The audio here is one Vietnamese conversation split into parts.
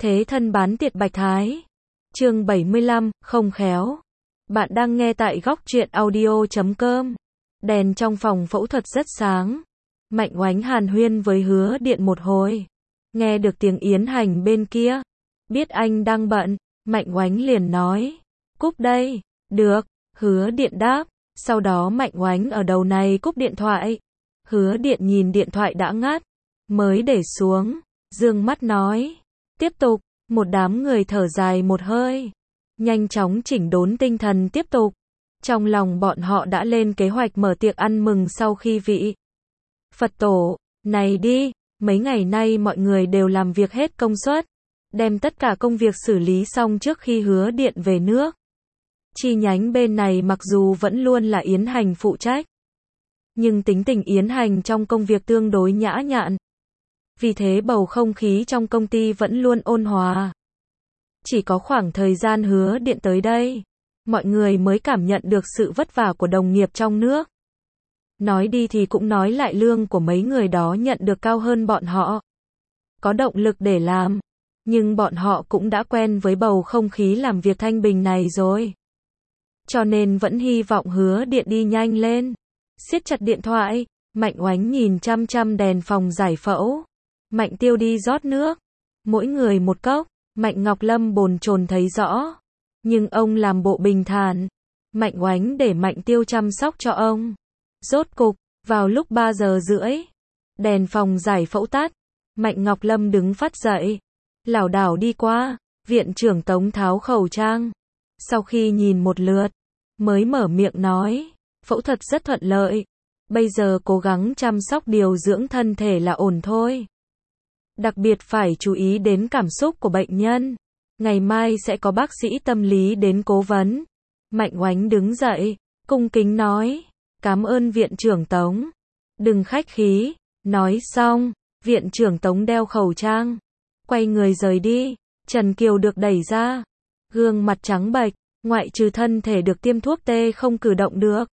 Thế thân bán tiệt Bạch Thái. Chương 75, không khéo. Bạn đang nghe tại góc truyện audio.com. Đèn trong phòng phẫu thuật rất sáng. Mạnh Oánh hàn huyên với Hứa Điện một hồi. Nghe được tiếng Yến Hành bên kia. Biết anh đang bận, Mạnh Oánh liền nói. Cúp đây. Được. Hứa Điện đáp. Sau đó Mạnh Oánh ở đầu này cúp điện thoại. Hứa Điện nhìn điện thoại đã ngắt, mới để xuống, dương mắt nói. Tiếp tục. Một đám người thở dài một hơi, nhanh chóng chỉnh đốn tinh thần tiếp tục. Trong lòng bọn họ đã lên kế hoạch mở tiệc ăn mừng sau khi vị Phật tổ này đi. Mấy ngày nay mọi người đều làm việc hết công suất, đem tất cả công việc xử lý xong trước khi Hứa Điện về nước. Chi nhánh bên này mặc dù vẫn luôn là Yến Hành phụ trách, nhưng tính tình Yến Hành trong công việc tương đối nhã nhặn. Vì thế bầu không khí trong công ty vẫn luôn ôn hòa. Chỉ có khoảng thời gian Hứa Điện tới đây, mọi người mới cảm nhận được sự vất vả của đồng nghiệp trong nước. Nói đi thì cũng nói lại, lương của mấy người đó nhận được cao hơn bọn họ. Có động lực để làm, nhưng bọn họ cũng đã quen với bầu không khí làm việc thanh bình này rồi. Cho nên vẫn hy vọng Hứa Điện đi nhanh lên. Siết chặt điện thoại, Mạnh Oánh nhìn chăm chăm đèn phòng giải phẫu. Mạnh Tiêu đi rót nước, mỗi người một cốc. Mạnh Ngọc Lâm bồn chồn thấy rõ, nhưng ông làm bộ bình thản. Mạnh Oánh để Mạnh Tiêu chăm sóc cho ông. Rốt cục, vào lúc 3 giờ rưỡi, đèn phòng giải phẫu tắt. Mạnh Ngọc Lâm đứng phắt dậy, lảo đảo đi qua. Viện trưởng Tống tháo khẩu trang, sau khi nhìn một lượt, mới mở miệng nói. Phẫu thuật rất thuận lợi, bây giờ cố gắng chăm sóc điều dưỡng thân thể là ổn thôi. Đặc biệt phải chú ý đến cảm xúc của bệnh nhân. Ngày mai sẽ có bác sĩ tâm lý đến cố vấn. Mạnh Oánh đứng dậy, cung kính nói. Cảm ơn viện trưởng Tống. Đừng khách khí. Nói xong, viện trưởng Tống đeo khẩu trang, quay người rời đi. Trần Kiều được đẩy ra, gương mặt trắng bệch, ngoại trừ thân thể được tiêm thuốc tê không cử động được,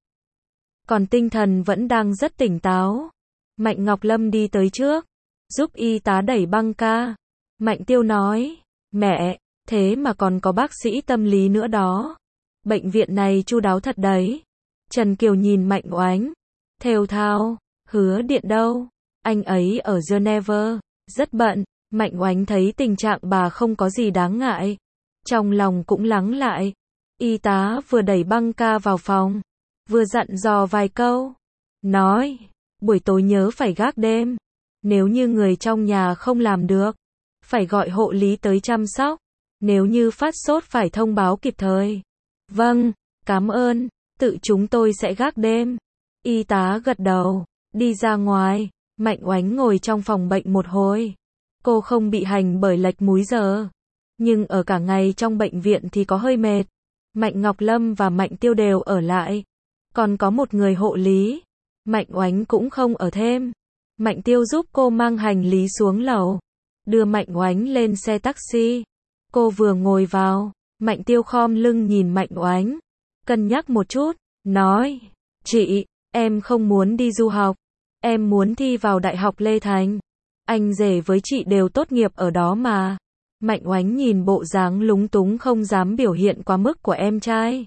còn tinh thần vẫn đang rất tỉnh táo. Mạnh Ngọc Lâm đi tới trước, giúp y tá đẩy băng ca. Mạnh Tiêu nói, mẹ, thế mà còn có bác sĩ tâm lý nữa đó. Bệnh viện này chu đáo thật đấy. Trần Kiều nhìn Mạnh Oánh, thều thào, Hứa Điện đâu? Anh ấy ở Geneva, rất bận. Mạnh Oánh thấy tình trạng bà không có gì đáng ngại, trong lòng cũng lắng lại. Y tá vừa đẩy băng ca vào phòng, vừa dặn dò vài câu. Nói, buổi tối nhớ phải gác đêm. Nếu như người trong nhà không làm được, phải gọi hộ lý tới chăm sóc. Nếu như phát sốt phải thông báo kịp thời. Vâng, cảm ơn, tự chúng tôi sẽ gác đêm. Y tá gật đầu, đi ra ngoài. Mạnh Oánh ngồi trong phòng bệnh một hồi. Cô không bị hành bởi lệch múi giờ, nhưng ở cả ngày trong bệnh viện thì có hơi mệt. Mạnh Ngọc Lâm và Mạnh Tiêu đều ở lại, còn có một người hộ lý. Mạnh Oánh cũng không ở thêm. Mạnh Tiêu giúp cô mang hành lý xuống lầu, đưa Mạnh Oánh lên xe taxi. Cô vừa ngồi vào, Mạnh Tiêu khom lưng nhìn Mạnh Oánh, cân nhắc một chút, nói, chị, em không muốn đi du học, em muốn thi vào Đại học Lê Thành. Anh rể với chị đều tốt nghiệp ở đó mà. Mạnh Oánh nhìn bộ dáng lúng túng không dám biểu hiện quá mức của em trai,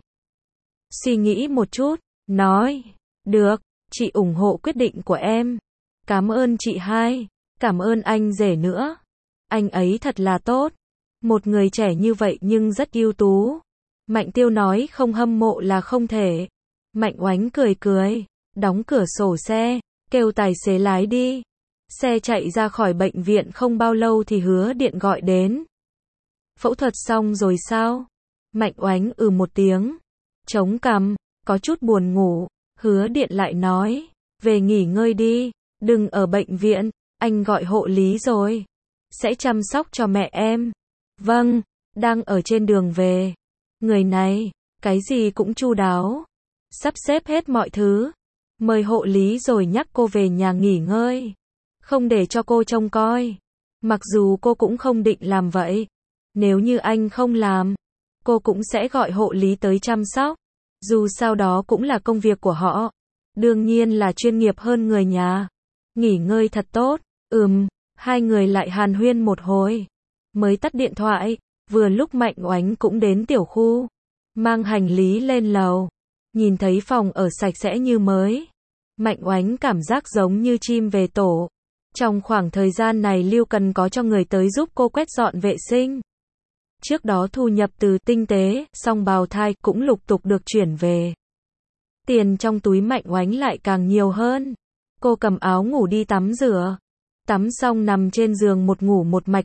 suy nghĩ một chút, nói, được, chị ủng hộ quyết định của em. Cảm ơn chị hai, cảm ơn anh rể nữa. Anh ấy thật là tốt, một người trẻ như vậy nhưng rất ưu tú. Mạnh Tiêu nói không hâm mộ là không thể. Mạnh Oánh cười cười, đóng cửa sổ xe, kêu tài xế lái đi. Xe chạy ra khỏi bệnh viện không bao lâu thì Hứa Điện gọi đến. Phẫu thuật xong rồi sao? Mạnh Oánh một tiếng, chống cằm, có chút buồn ngủ. Hứa Điện lại nói, về nghỉ ngơi đi, đừng ở bệnh viện, anh gọi hộ lý rồi, sẽ chăm sóc cho mẹ em. Vâng, đang ở trên đường về. Người này, cái gì cũng chu đáo, sắp xếp hết mọi thứ, mời hộ lý rồi nhắc cô về nhà nghỉ ngơi, không để cho cô trông coi. Mặc dù cô cũng không định làm vậy. Nếu như anh không làm, cô cũng sẽ gọi hộ lý tới chăm sóc. Dù sao đó cũng là công việc của họ, đương nhiên là chuyên nghiệp hơn người nhà. Nghỉ ngơi thật tốt. Hai người lại hàn huyên một hồi. mới tắt điện thoại, vừa lúc Mạnh Oánh cũng đến tiểu khu, mang hành lý lên lầu, nhìn thấy phòng ở sạch sẽ như mới. Mạnh Oánh cảm giác giống như chim về tổ. Trong khoảng thời gian này Lưu Cần có cho người tới giúp cô quét dọn vệ sinh. Trước đó thu nhập từ tinh tế, song bào thai cũng lục tục được chuyển về. Tiền trong túi Mạnh Oánh lại càng nhiều hơn. Cô cầm áo ngủ đi tắm rửa. Tắm xong nằm trên giường một ngủ một mạch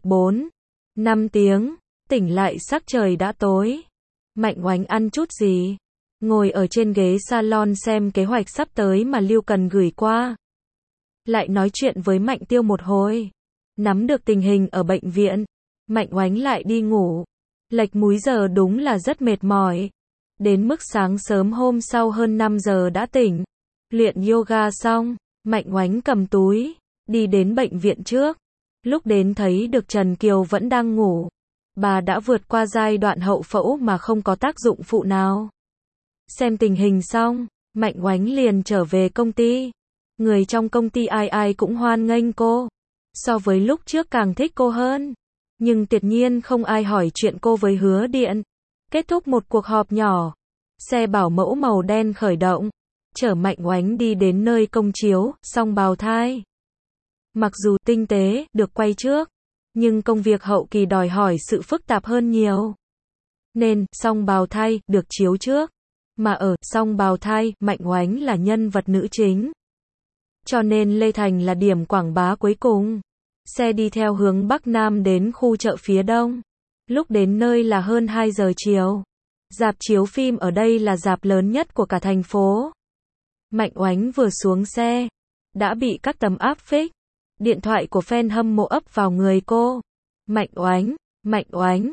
4-5 tiếng, tỉnh lại sắc trời đã tối. Mạnh Oánh ăn chút gì? Ngồi ở trên ghế salon xem kế hoạch sắp tới mà Lưu Cần gửi qua. Lại nói chuyện với Mạnh Tiêu một hồi. Nắm được tình hình ở bệnh viện, Mạnh Oánh lại đi ngủ. Lệch múi giờ đúng là rất mệt mỏi. Đến mức sáng sớm hôm sau hơn 5 giờ đã tỉnh. Luyện yoga xong, Mạnh Oánh cầm túi, đi đến bệnh viện trước. Lúc đến thấy được Trần Kiều vẫn đang ngủ. Bà đã vượt qua giai đoạn hậu phẫu mà không có tác dụng phụ nào. Xem tình hình xong, Mạnh Oánh liền trở về công ty. Người trong công ty ai ai cũng hoan nghênh cô. So với lúc trước càng thích cô hơn. Nhưng tuyệt nhiên không ai hỏi chuyện cô với Hứa Điện. Kết thúc một cuộc họp nhỏ. Xe bảo mẫu màu đen khởi động. Chở Mạnh Oánh đi đến nơi công chiếu, song bào thai. Mặc dù tinh tế, được quay trước. Nhưng công việc hậu kỳ đòi hỏi sự phức tạp hơn nhiều. Nên, song bào thai, được chiếu trước. Mà ở song bào thai, Mạnh Oánh là nhân vật nữ chính. Cho nên Lê Thành là điểm quảng bá cuối cùng. Xe đi theo hướng Bắc Nam đến khu chợ phía Đông. Lúc đến nơi là hơn 2 giờ chiều. Rạp chiếu phim ở đây là rạp lớn nhất của cả thành phố. Mạnh Oánh vừa xuống xe, đã bị các tấm áp phích. Điện thoại của fan hâm mộ ấp vào người cô. Mạnh Oánh,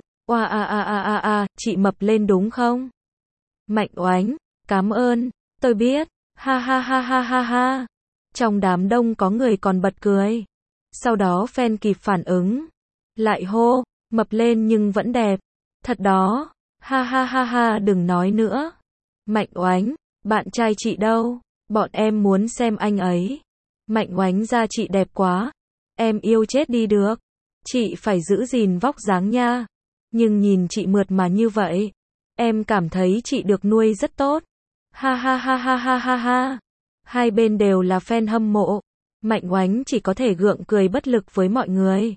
oa chị mập lên đúng không? Mạnh Oánh, cảm ơn, tôi biết, ha ha ha ha ha ha. Trong đám đông có người còn bật cười. Sau đó fan kịp phản ứng. Lại hô, mập lên nhưng vẫn đẹp. Thật đó, ha ha ha ha đừng nói nữa. Mạnh Oánh, bạn trai chị đâu? Bọn em muốn xem anh ấy. Mạnh Oánh da chị đẹp quá. Em yêu chết đi được. Chị phải giữ gìn vóc dáng nha. Nhưng nhìn chị mượt mà như vậy. Em cảm thấy chị được nuôi rất tốt. Ha ha ha ha ha ha ha. Hai bên đều là fan hâm mộ. Mạnh Oánh chỉ có thể gượng cười bất lực với mọi người.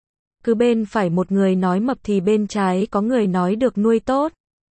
Cứ bên phải một người nói mập thì bên trái có người nói được nuôi tốt.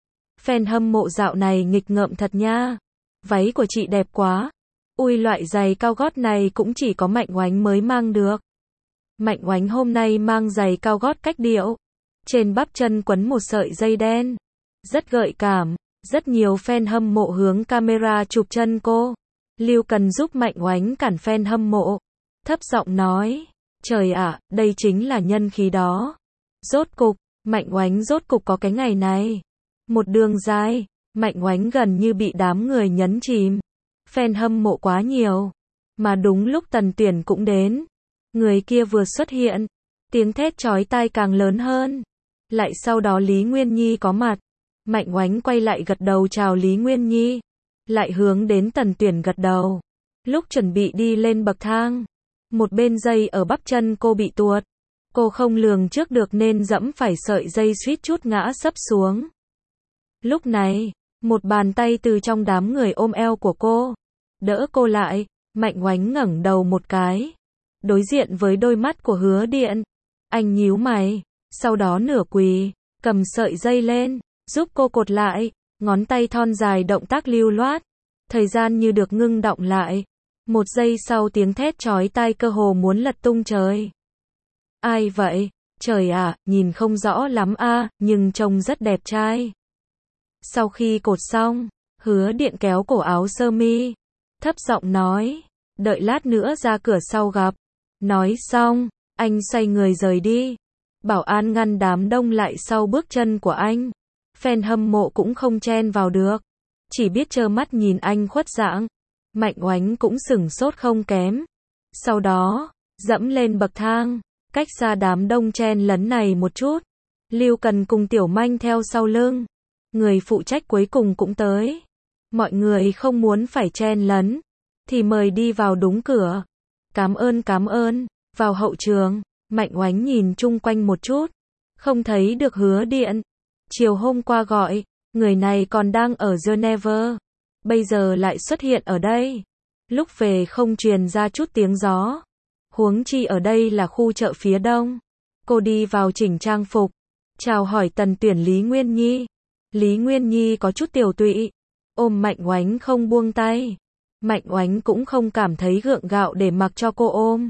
Fan hâm mộ dạo này nghịch ngợm thật nha. Váy của chị đẹp quá. Ui loại giày cao gót này cũng chỉ có Mạnh Oánh mới mang được. Mạnh Oánh hôm nay mang giày cao gót cách điệu. Trên bắp chân quấn một sợi dây đen. Rất gợi cảm. Rất nhiều fan hâm mộ hướng camera chụp chân cô. Lưu Cần giúp Mạnh Oánh cản fan hâm mộ. Thấp giọng nói. Trời ạ, đây chính là nhân khí đó. Rốt cục, Mạnh Oánh rốt cục có cái ngày này. Một đường dài, Mạnh Oánh gần như bị đám người nhấn chìm. Fan hâm mộ quá nhiều. Mà đúng lúc Tần Tuyển cũng đến. Người kia vừa xuất hiện. Tiếng thét chói tai càng lớn hơn. Lại sau đó Lý Nguyên Nhi có mặt. Mạnh Oánh quay lại gật đầu chào Lý Nguyên Nhi. Lại hướng đến Tần Tuyển gật đầu. Lúc chuẩn bị đi lên bậc thang. Một bên dây ở bắp chân cô bị tuột. Cô không lường trước được nên dẫm phải sợi dây suýt chút ngã sấp xuống. Lúc này, một bàn tay từ trong đám người ôm eo của cô. Đỡ cô lại, Mạnh Oánh ngẩng đầu một cái. Đối diện với đôi mắt của Hứa Điện. Anh nhíu mày, sau đó nửa quỳ, cầm sợi dây lên, giúp cô cột lại, ngón tay thon dài động tác lưu loát. Thời gian như được ngưng đọng lại. Một giây sau tiếng thét chói tai cơ hồ muốn lật tung trời. Ai vậy? Trời ạ, nhìn không rõ lắm nhưng trông rất đẹp trai. Sau khi cột xong, Hứa Điện kéo cổ áo sơ mi, thấp giọng nói, đợi lát nữa ra cửa sau gặp. Nói xong, anh xoay người rời đi. Bảo an ngăn đám đông lại sau bước chân của anh. Fan hâm mộ cũng không chen vào được. Chỉ biết trơ mắt nhìn anh khuất dạng. Mạnh Oánh cũng sửng sốt không kém. Sau đó, dẫm lên bậc thang, cách xa đám đông chen lấn này một chút. Lưu Cần cùng Tiểu Manh theo sau lưng. Người phụ trách cuối cùng cũng tới. Mọi người không muốn phải chen lấn, thì mời đi vào đúng cửa. Cảm ơn. Vào hậu trường, Mạnh Oánh nhìn chung quanh một chút. Không thấy được Hứa Điện. Chiều hôm qua gọi, người này còn đang ở Geneva. Bây giờ lại xuất hiện ở đây. Lúc về không truyền ra chút tiếng gió. Huống chi ở đây là khu chợ phía đông. Cô đi vào chỉnh trang phục. Chào hỏi Tần Tuyển Lý Nguyên Nhi. Lý Nguyên Nhi có chút tiểu tụy. Ôm Mạnh Oánh không buông tay. Mạnh Oánh cũng không cảm thấy gượng gạo để mặc cho cô ôm.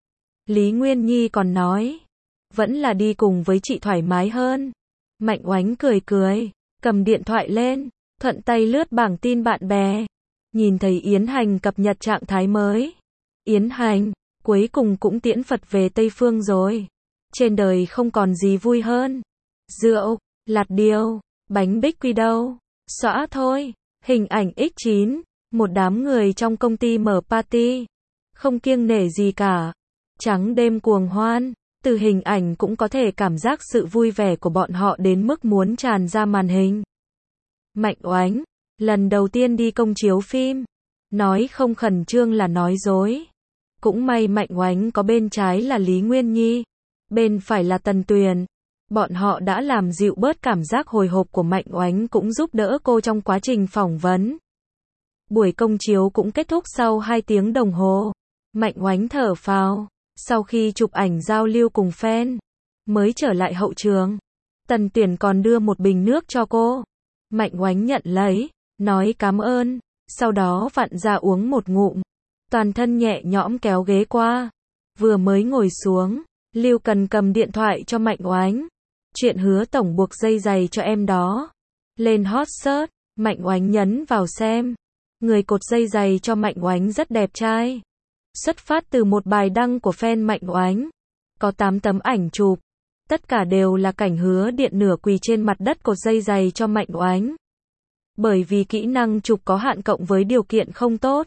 Lý Nguyên Nhi còn nói. Vẫn là đi cùng với chị thoải mái hơn. Mạnh Oánh cười cười. Cầm điện thoại lên. Thuận tay lướt bảng tin bạn bè. Nhìn thấy Yến Hành cập nhật trạng thái mới. Yến Hành, cuối cùng cũng tiễn Phật về Tây Phương rồi. Trên đời không còn gì vui hơn. Rượu, lạt điều, bánh bích quy đâu. Xõa thôi. Hình ảnh X9. Một đám người trong công ty mở party. Không kiêng nể gì cả. Trắng đêm cuồng hoan. Từ hình ảnh cũng có thể cảm giác sự vui vẻ của bọn họ đến mức muốn tràn ra màn hình. Mạnh Oánh, lần đầu tiên đi công chiếu phim. Nói không khẩn trương là nói dối. Cũng may Mạnh Oánh có bên trái là Lý Nguyên Nhi. Bên phải là Tần Tuyền. Bọn họ đã làm dịu bớt cảm giác hồi hộp của Mạnh Oánh cũng giúp đỡ cô trong quá trình phỏng vấn. Buổi công chiếu cũng kết thúc sau 2 tiếng đồng hồ. Mạnh Oánh thở phào. Sau khi chụp ảnh giao lưu cùng fan, mới trở lại hậu trường. Tần Tuyển còn đưa một bình nước cho cô. Mạnh Oánh nhận lấy, nói cảm ơn, sau đó vặn ra uống một ngụm. Toàn thân nhẹ nhõm kéo ghế qua. Vừa mới ngồi xuống, Lưu Cần cầm điện thoại cho Mạnh Oánh. Chuyện Hứa tổng buộc dây giày cho em đó. Lên hot search, Mạnh Oánh nhấn vào xem. Người cột dây giày cho Mạnh Oánh rất đẹp trai. Xuất phát từ một bài đăng của fan Mạnh Oánh. Có 8 tấm ảnh chụp. Tất cả đều là cảnh Hứa Điện nửa quỳ trên mặt đất cột dây giày cho Mạnh Oánh. Bởi vì kỹ năng chụp có hạn cộng với điều kiện không tốt.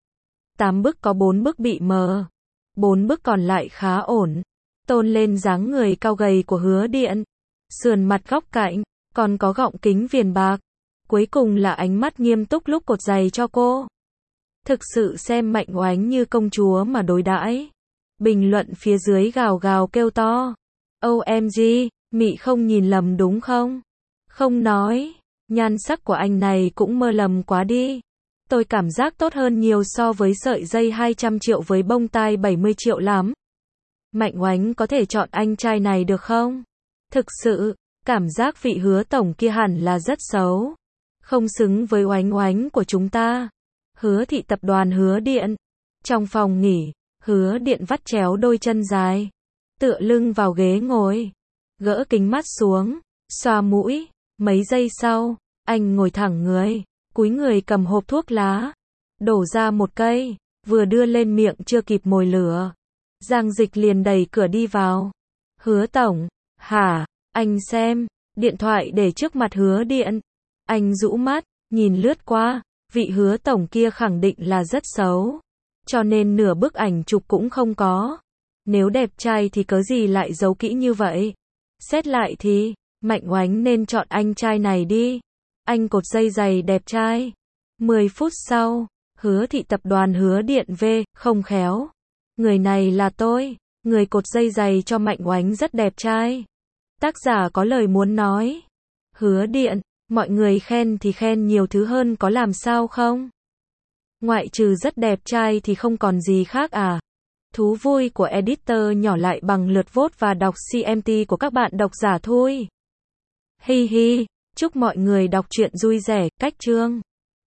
8 bức có 4 bức bị mờ. 4 bức còn lại khá ổn. Tôn lên dáng người cao gầy của Hứa Điện. Sườn mặt góc cạnh, còn có gọng kính viền bạc. Cuối cùng là ánh mắt nghiêm túc lúc cột giày cho cô. Thực sự xem Mạnh Oánh như công chúa mà đối đãi. Bình luận phía dưới gào gào kêu to. OMG, Mị không nhìn lầm đúng không? Không nói. Nhan sắc của anh này cũng mơ lầm quá đi. Tôi cảm giác tốt hơn nhiều so với sợi dây 200 triệu với bông tai 70 triệu lắm. Mạnh Oánh có thể chọn anh trai này được không? Thực sự, cảm giác vị Hứa tổng kia hẳn là rất xấu. Không xứng với Oánh Oánh của chúng ta. Hứa thị tập đoàn Hứa Điện. Trong phòng nghỉ, Hứa Điện vắt chéo đôi chân dài. Tựa lưng vào ghế ngồi. Gỡ kính mắt xuống. Xoa mũi. Mấy giây sau, anh ngồi thẳng người. Cúi người cầm hộp thuốc lá. Đổ ra một cây. Vừa đưa lên miệng chưa kịp mồi lửa. Giang Dịch liền đẩy cửa đi vào. Hứa tổng. Hả? Anh xem. Điện thoại để trước mặt Hứa Điện. Anh rũ mắt. Nhìn lướt qua. Vị Hứa tổng kia khẳng định là rất xấu. Cho nên nửa bức ảnh chụp cũng không có. Nếu đẹp trai thì cớ gì lại giấu kỹ như vậy. Xét lại thì, Mạnh Oánh nên chọn anh trai này đi. Anh cột dây giày đẹp trai. 10 phút sau, Hứa thị tập đoàn Hứa Điện về, không khéo. Người này là tôi. Người cột dây giày cho Mạnh Oánh rất đẹp trai. Tác giả có lời muốn nói. Hứa Điện, mọi người khen thì khen nhiều thứ hơn có làm sao không? Ngoại trừ rất đẹp trai thì không còn gì khác à? Thú vui của editor nhỏ lại bằng lượt vote và đọc CMT của các bạn độc giả thôi. Hi hi, chúc mọi người đọc truyện vui vẻ, cách chương.